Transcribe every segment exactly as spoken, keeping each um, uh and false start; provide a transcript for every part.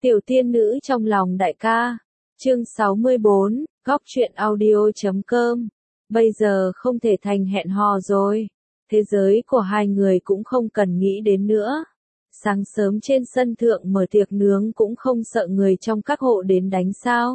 Tiểu tiên nữ trong lòng đại ca. Chương sáu mươi bốn, góc truyện audio.com. Bây giờ không thể thành hẹn hò rồi. Thế giới của hai người cũng không cần nghĩ đến nữa. Sáng sớm trên sân thượng mở tiệc nướng cũng không sợ người trong các hộ đến đánh sao.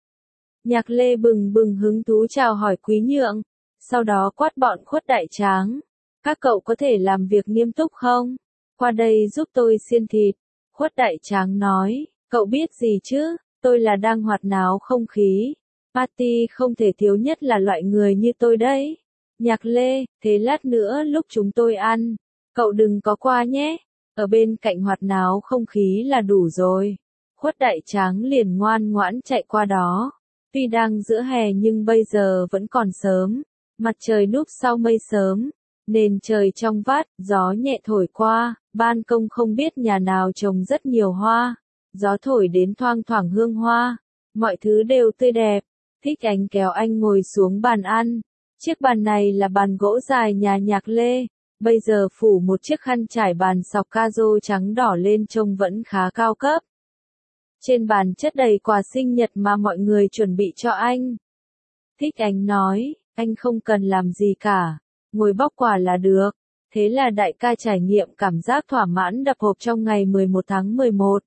Nhạc Lê bừng bừng hứng thú chào hỏi Quý Nhượng. Sau đó quát bọn Khuất Đại Tráng. Các cậu có thể làm việc nghiêm túc không? Qua đây giúp tôi xiên thịt. Khuất Đại Tráng nói, cậu biết gì chứ, tôi là đang hoạt náo không khí. Party không thể thiếu nhất là loại người như tôi đấy. Nhạc Lê, thế lát nữa lúc chúng tôi ăn, cậu đừng có qua nhé. Ở bên cạnh hoạt náo không khí là đủ rồi. Khuất Đại Tráng liền ngoan ngoãn chạy qua đó. Tuy đang giữa hè nhưng bây giờ vẫn còn sớm. Mặt trời núp sau mây sớm. Nền trời trong vắt, gió nhẹ thổi qua, ban công không biết nhà nào trồng rất nhiều hoa. Gió thổi đến thoang thoảng hương hoa. Mọi thứ đều tươi đẹp. Thích Ánh kéo anh ngồi xuống bàn ăn. Chiếc bàn này là bàn gỗ dài nhà Nhạc Lê. Bây giờ phủ một chiếc khăn trải bàn sọc ca rô trắng đỏ lên trông vẫn khá cao cấp. Trên bàn chất đầy quà sinh nhật mà mọi người chuẩn bị cho anh. Thích Ánh nói, anh không cần làm gì cả. Ngồi bóc quà là được. Thế là đại ca trải nghiệm cảm giác thỏa mãn đập hộp trong ngày mười một tháng mười một.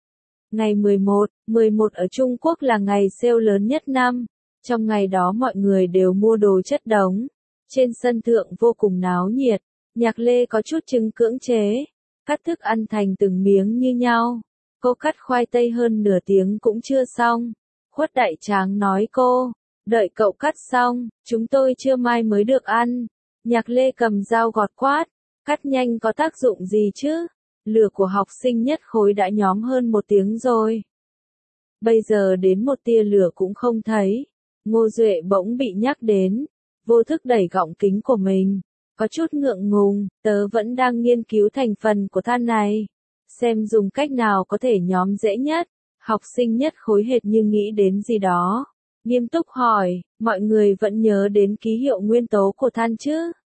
Ngày mười một, mười một ở Trung Quốc là ngày sale lớn nhất năm. Trong ngày đó mọi người đều mua đồ chất đống. Trên sân thượng vô cùng náo nhiệt. Nhạc Lê có chút chứng cưỡng chế. Cắt thức ăn thành từng miếng như nhau. Cô cắt khoai tây hơn nửa tiếng cũng chưa xong. Khuất Đại Tráng nói cô, đợi cậu cắt xong, chúng tôi trưa mai mới được ăn. Nhạc Lê cầm dao gọt quát, cắt nhanh có tác dụng gì chứ? Lửa của học sinh nhất khối đã nhóm hơn một tiếng rồi. Bây giờ đến một tia lửa cũng không thấy. Ngô Duệ bỗng bị nhắc đến, vô thức đẩy gọng kính của mình. Có chút ngượng ngùng, tớ vẫn đang nghiên cứu thành phần của than này. Xem dùng cách nào có thể nhóm dễ nhất. Học sinh nhất khối hệt như nghĩ đến gì đó. Nghiêm túc hỏi, mọi người vẫn nhớ đến ký hiệu nguyên tố của than chứ?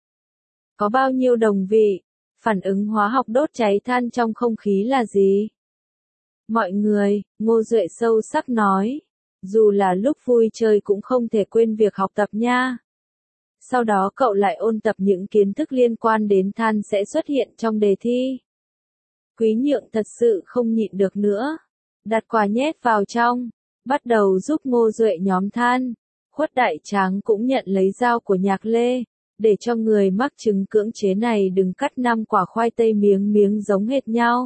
Có bao nhiêu đồng vị? Phản ứng hóa học đốt cháy than trong không khí là gì? Mọi người, Ngô Duệ sâu sắc nói. Dù là lúc vui chơi cũng không thể quên việc học tập nha. Sau đó cậu lại ôn tập những kiến thức liên quan đến than sẽ xuất hiện trong đề thi. Quý Nhượng thật sự không nhịn được nữa. Đặt quà nhét vào trong. Bắt đầu giúp Ngô Duệ nhóm than. Khuất Đại Tráng cũng nhận lấy dao của Nhạc Lê. Để cho người mắc chứng cưỡng chế này đừng cắt năm quả khoai tây miếng miếng giống hệt nhau.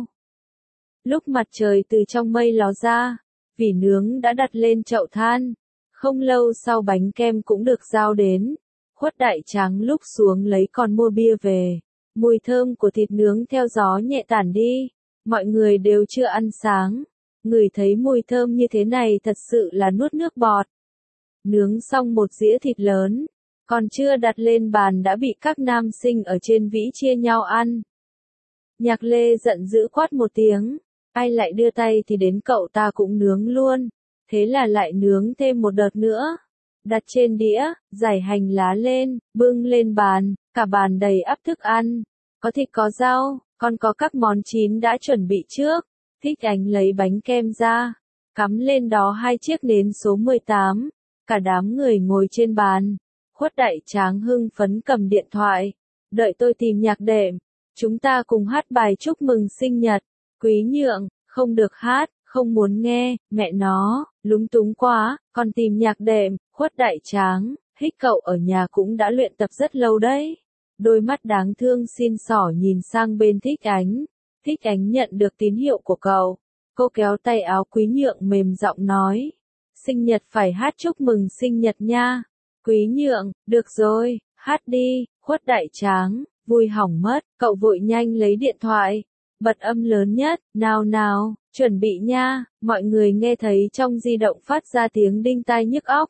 Lúc mặt trời từ trong mây ló ra, vỉ nướng đã đặt lên chậu than. Không lâu sau bánh kem cũng được giao đến. Khuất Đại Tráng lúc xuống lấy con mua bia về. Mùi thơm của thịt nướng theo gió nhẹ tản đi. Mọi người đều chưa ăn sáng. Ngửi thấy mùi thơm như thế này thật sự là nuốt nước bọt. Nướng xong một dĩa thịt lớn. Còn chưa đặt lên bàn đã bị các nam sinh ở trên vĩ chia nhau ăn. Nhạc Lê giận dữ quát một tiếng. Ai lại đưa tay thì đến cậu ta cũng nướng luôn. Thế là lại nướng thêm một đợt nữa. Đặt trên đĩa, giải hành lá lên, bưng lên bàn, cả bàn đầy ắp thức ăn. Có thịt có rau, còn có các món chín đã chuẩn bị trước. Thích Ánh lấy bánh kem ra, cắm lên đó hai chiếc nến số mười tám. Cả đám người ngồi trên bàn. Khuất Đại Tráng hưng phấn cầm điện thoại. Đợi tôi tìm nhạc đệm. Chúng ta cùng hát bài chúc mừng sinh nhật. Quý Nhượng, không được hát, không muốn nghe, mẹ nó, lúng túng quá, còn tìm nhạc đệm. Khuất Đại Tráng, hích cậu ở nhà cũng đã luyện tập rất lâu đấy. Đôi mắt đáng thương xin xỏ nhìn sang bên Thích Ánh. Thích Ánh nhận được tín hiệu của cậu. Cô kéo tay áo Quý Nhượng mềm giọng nói. Sinh nhật phải hát chúc mừng sinh nhật nha. Quý Nhượng, được rồi, hát đi. Khuất Đại Tráng, vui hỏng mất. Cậu vội nhanh lấy điện thoại. Bật âm lớn nhất, nào nào, chuẩn bị nha. Mọi người nghe thấy trong di động phát ra tiếng đinh tai nhức óc.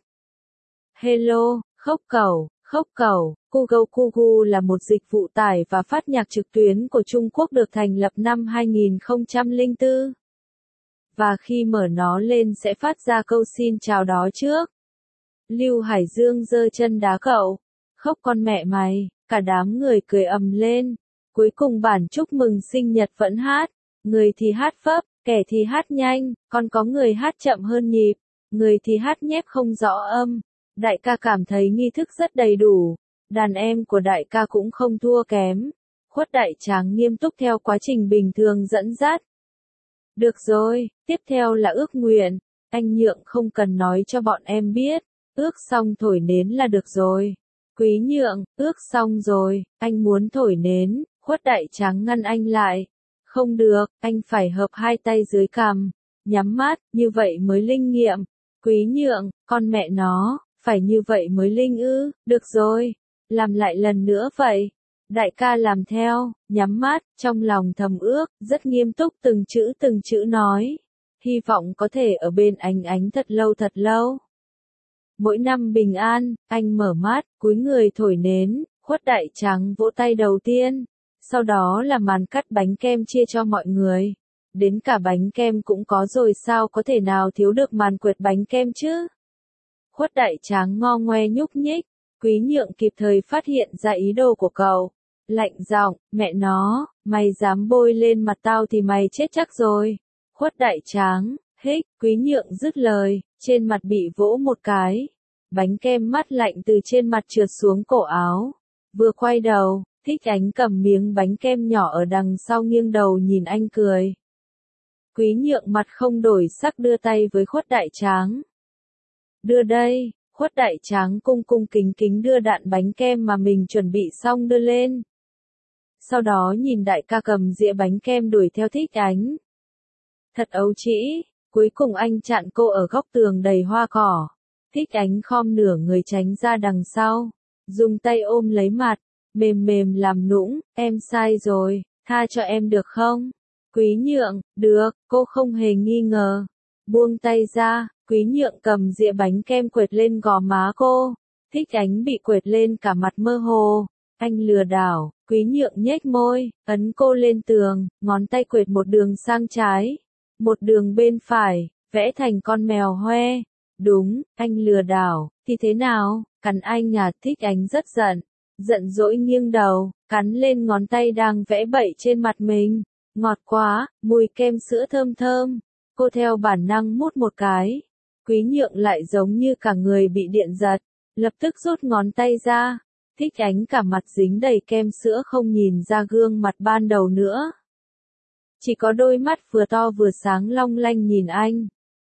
Hello, khốc cẩu, khốc cẩu. Google Kugu là một dịch vụ tải và phát nhạc trực tuyến của Trung Quốc được thành lập năm hai nghìn không trăm lẻ bốn. Và khi mở nó lên sẽ phát ra câu xin chào đó trước. Lưu Hải Dương giơ chân đá cậu. Khóc con mẹ mày, cả đám người cười ầm lên. Cuối cùng bản chúc mừng sinh nhật vẫn hát. Người thì hát phấp, Kẻ thì hát nhanh, còn có người hát chậm hơn nhịp, người thì hát nhép không rõ âm. Đại ca cảm thấy nghi thức rất đầy đủ, đàn em của đại ca cũng không thua kém. Khuất Đại Tráng nghiêm túc theo quá trình bình thường dẫn dắt. Được rồi, tiếp theo là ước nguyện, anh Nhượng không cần nói cho bọn em biết, ước xong thổi nến là được rồi. Quý Nhượng, ước xong rồi, anh muốn thổi nến, Khuất Đại Tráng ngăn anh lại. Không được, anh phải hợp hai tay dưới cằm, nhắm mắt, như vậy mới linh nghiệm. Quý Nhượng, con mẹ nó, phải như vậy mới linh ư, được rồi, làm lại lần nữa vậy. Đại ca làm theo, nhắm mắt, trong lòng thầm ước, rất nghiêm túc từng chữ từng chữ nói. Hy vọng có thể ở bên anh ánh thật lâu thật lâu. Mỗi năm bình an, anh mở mắt, cúi người thổi nến, Khuất Đại Tráng vỗ tay đầu tiên. Sau đó là màn cắt bánh kem chia cho mọi người. Đến cả bánh kem cũng có rồi sao có thể nào thiếu được màn quệt bánh kem chứ? Khuất Đại Tráng ngo ngoe nhúc nhích, Quý Nhượng kịp thời phát hiện ra ý đồ của cậu. Lạnh giọng, mẹ nó, mày dám bôi lên mặt tao thì mày chết chắc rồi. Khuất Đại Tráng, hích, Quý Nhượng dứt lời, trên mặt bị vỗ một cái. Bánh kem mát lạnh từ trên mặt trượt xuống cổ áo. Vừa quay đầu, Thích Ánh cầm miếng bánh kem nhỏ ở đằng sau nghiêng đầu nhìn anh cười. Quý Nhượng mặt không đổi sắc đưa tay với Khuất Đại Tráng. Đưa đây, Khuất Đại Tráng cung cung kính kính đưa đạn bánh kem mà mình chuẩn bị xong đưa lên. Sau đó nhìn đại ca cầm dĩa bánh kem đuổi theo Thích Ánh. Thật ấu trĩ, cuối cùng anh chặn cô ở góc tường đầy hoa cỏ. Thích Ánh khom nửa người tránh ra đằng sau, dùng tay ôm lấy mặt, mềm mềm làm nũng, em sai rồi, tha cho em được không? Quý Nhượng, được, cô không hề nghi ngờ. Buông tay ra, Quý Nhượng cầm dĩa bánh kem quệt lên gò má cô. Thích Ánh bị quệt lên cả mặt mơ hồ. Anh lừa đảo, Quý Nhượng nhếch môi, ấn cô lên tường, ngón tay quệt một đường sang trái, một đường bên phải, vẽ thành con mèo hoe. Đúng, anh lừa đảo, thì thế nào, cắn anh à? Thích Ánh rất giận, giận dỗi nghiêng đầu, cắn lên ngón tay đang vẽ bậy trên mặt mình. Ngọt quá, mùi kem sữa thơm thơm. Cô theo bản năng mút một cái. Quý Nhượng lại giống như cả người bị điện giật, lập tức rút ngón tay ra. Thích Ánh cả mặt dính đầy kem sữa không nhìn ra gương mặt ban đầu nữa. Chỉ có đôi mắt vừa to vừa sáng long lanh nhìn anh.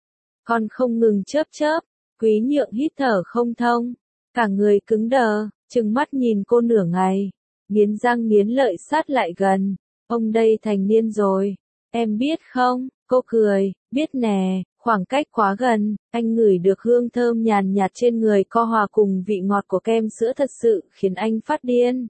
Còn không ngừng chớp chớp, Quý Nhượng hít thở không thông, cả người cứng đờ, trừng mắt nhìn cô nửa ngày, nghiến răng nghiến lợi sát lại gần. Ông đây thành niên rồi, em biết không? Cô cười, biết nè, khoảng cách quá gần, anh ngửi được hương thơm nhàn nhạt trên người co hòa cùng vị ngọt của kem sữa thật sự khiến anh phát điên.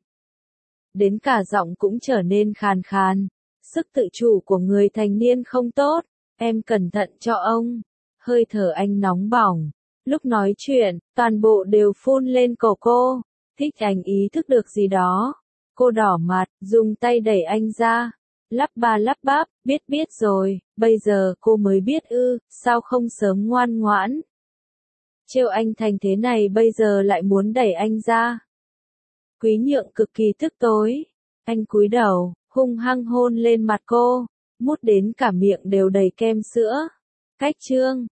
Đến cả giọng cũng trở nên khàn khàn, sức tự chủ của người thành niên không tốt, em cẩn thận cho ông. Hơi thở anh nóng bỏng, lúc nói chuyện, toàn bộ đều phun lên cổ cô. Thích Ánh ý thức được gì đó. Cô đỏ mặt, dùng tay đẩy anh ra. Lắp ba lắp bắp, biết biết rồi, bây giờ cô mới biết ư, sao không sớm ngoan ngoãn. Trêu anh thành thế này bây giờ lại muốn đẩy anh ra. Quý Nhượng cực kỳ tức tối. Anh cúi đầu, hung hăng hôn lên mặt cô, mút đến cả miệng đều đầy kem sữa. Cách chương